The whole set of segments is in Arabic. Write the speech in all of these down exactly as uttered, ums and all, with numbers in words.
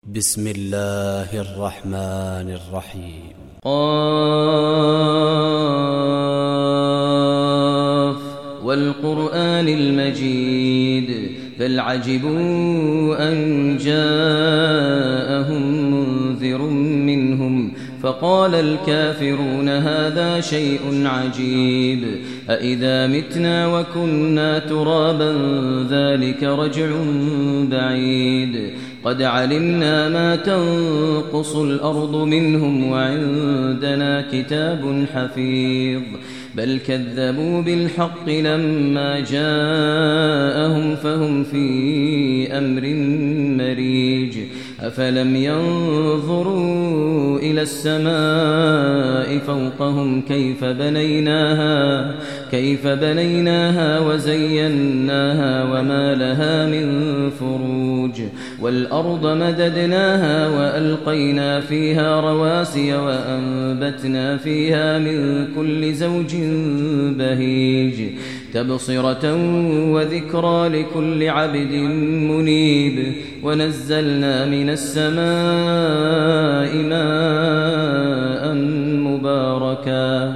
بسم الله الرحمن الرحيم. قاف والقرآن المجيد بل عجبوا أن جاءهم منذر منهم فقال الكافرون هذا شيء عجيب أإذا متنا وكنا ترابا ذلك رجع بعيد قد علمنا ما تنقص الأرض منهم وعندنا كتاب حفيظ بل كذبوا بالحق لما جاءهم فهم في أمر مريج أفلم ينظروا إلى السماء فوقهم كيف بنيناها كيف بنيناها وزيناها وما لها من فروج والأرض مددناها وألقينا فيها رواسي وأنبتنا فيها من كل زوج بهيج تبصرة وذكرى لكل عبد منيب ونزلنا من السماء ماء مباركا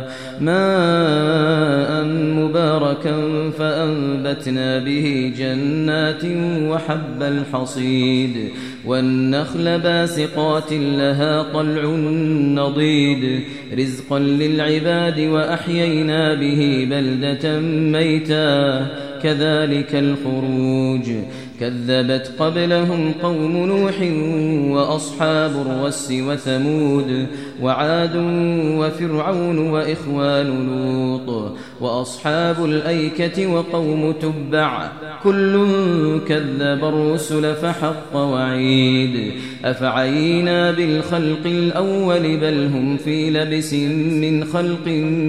ماء مباركا فأنبتنا به جنات وحب الحصيد والنخل باسقات لها طلع نضيد رزقا للعباد وأحيينا به بلدة ميتا كذلك الخروج كذبت قبلهم قوم نوح وأصحاب الرس وثمود وعاد وفرعون وإخوان لوط وأصحاب الأيكة وقوم تبع كل كذب الرسل فحق وعيد أفعينا بالخلق الأول بل هم في لبس من خلق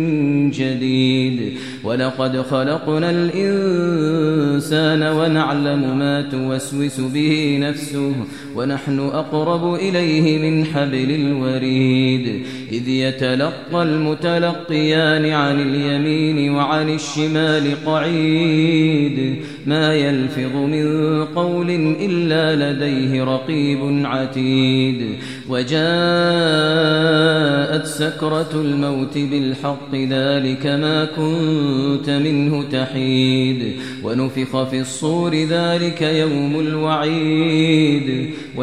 جديد ولقد خلقنا الإنسان ونعلم ما توسوس به نفسه ونحن أقرب إليه من حبل الوريد إذ يتلقى المتلقيان عن اليمين وعن الشمال قعيد ما يلفظ من قول إلا لديه رقيب عتيد وجاءت سكرة الموت بالحق ذلك ما كنت منه تحيد ونفخ في الصور ذلك يوم الوعيد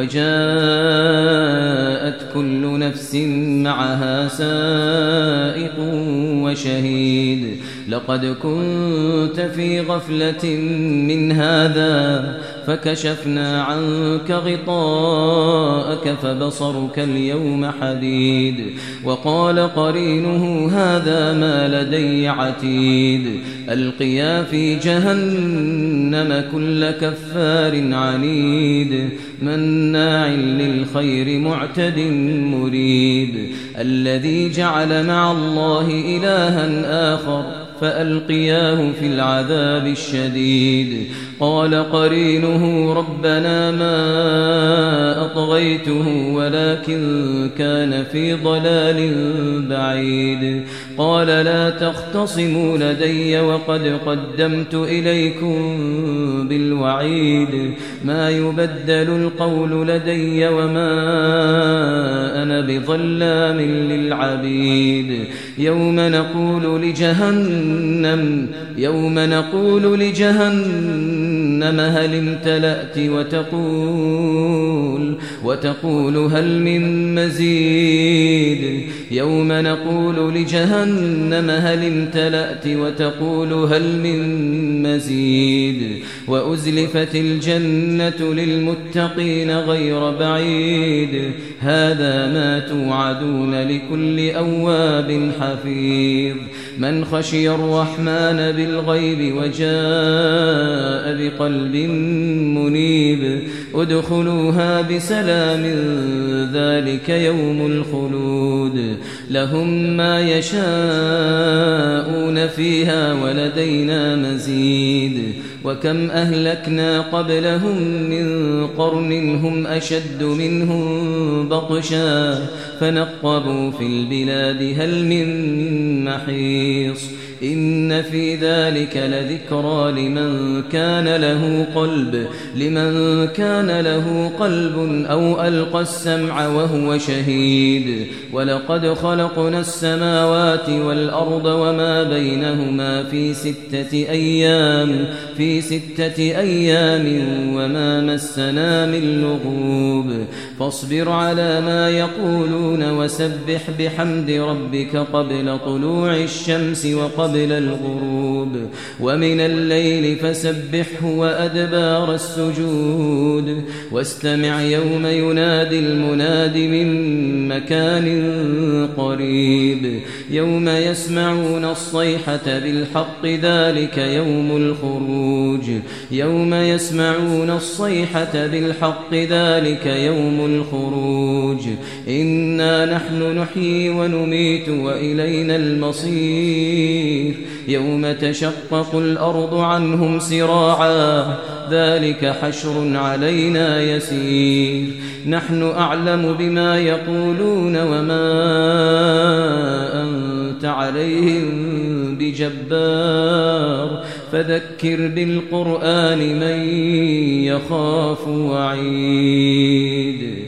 وجاءت كل نفس معها سائق وشهيد لقد كنت في غفلة من هذا فكشفنا عنك غطاءك فبصرك اليوم حديد وقال قرينه هذا ما لدي عتيد ألقيا في جهنم كل كفار عنيد مناع للخير معتد مريب الذي جعل مع الله إلها آخر فألقياه في العذاب الشديد قال قرينه ربنا ما أطغيته ولكن كان في ضلال بعيد قال لا تختصموا لدي وقد قدمت إليكم بالوعيد ما يبدل القول لدي وما أنا بظلام للعبيد يوم نقول لجهنم يوم نقول لجهنم هل امتلأت وتقول وتقول هل من مزيد يوم نقول لجهنم هل امتلأت وتقول هل من مزيد وأزلفت الجنة للمتقين غير بعيد هذا ما توعدون لكل أواب حفيظ من خشي الرحمن بالغيب وجاء بقلب منيب ادخلوها بسلام ذلك يوم الخلود لهم ما يشاءون فيها ولدينا مزيد وكم أهلكنا قبلهم من قرن هم أشد منهم بطشا فنقبوا في البلاد هل من محيص إن في ذلك لذكرى لمن كان له قلب لمن كان له قلب أو ألقى السمع وهو شهيد ولقد خلقنا السماوات والأرض وما بينهما في ستة أيام في ستة أيام وما مسنا من لغوب فاصبر على ما يقولون وسبح بحمد ربك قبل طلوع الشمس وقبل الغروب ومن الليل فسبحه وأدبار السجود واستمع يوم ينادي المناد من مكان قريب يوم يسمعون الصيحة بالحق ذلك يوم الخروج يوم يسمعون الصيحة بالحق ذلك يوم الخروج إنا نحن نحيي ونميت وإلينا المصير يوم تشقق الأرض عنهم سراعا ذلك حشر علينا يسير نحن أعلم بما يقولون وما أنت عليهم بجبار فذكر بالقرآن من يخاف وعيد.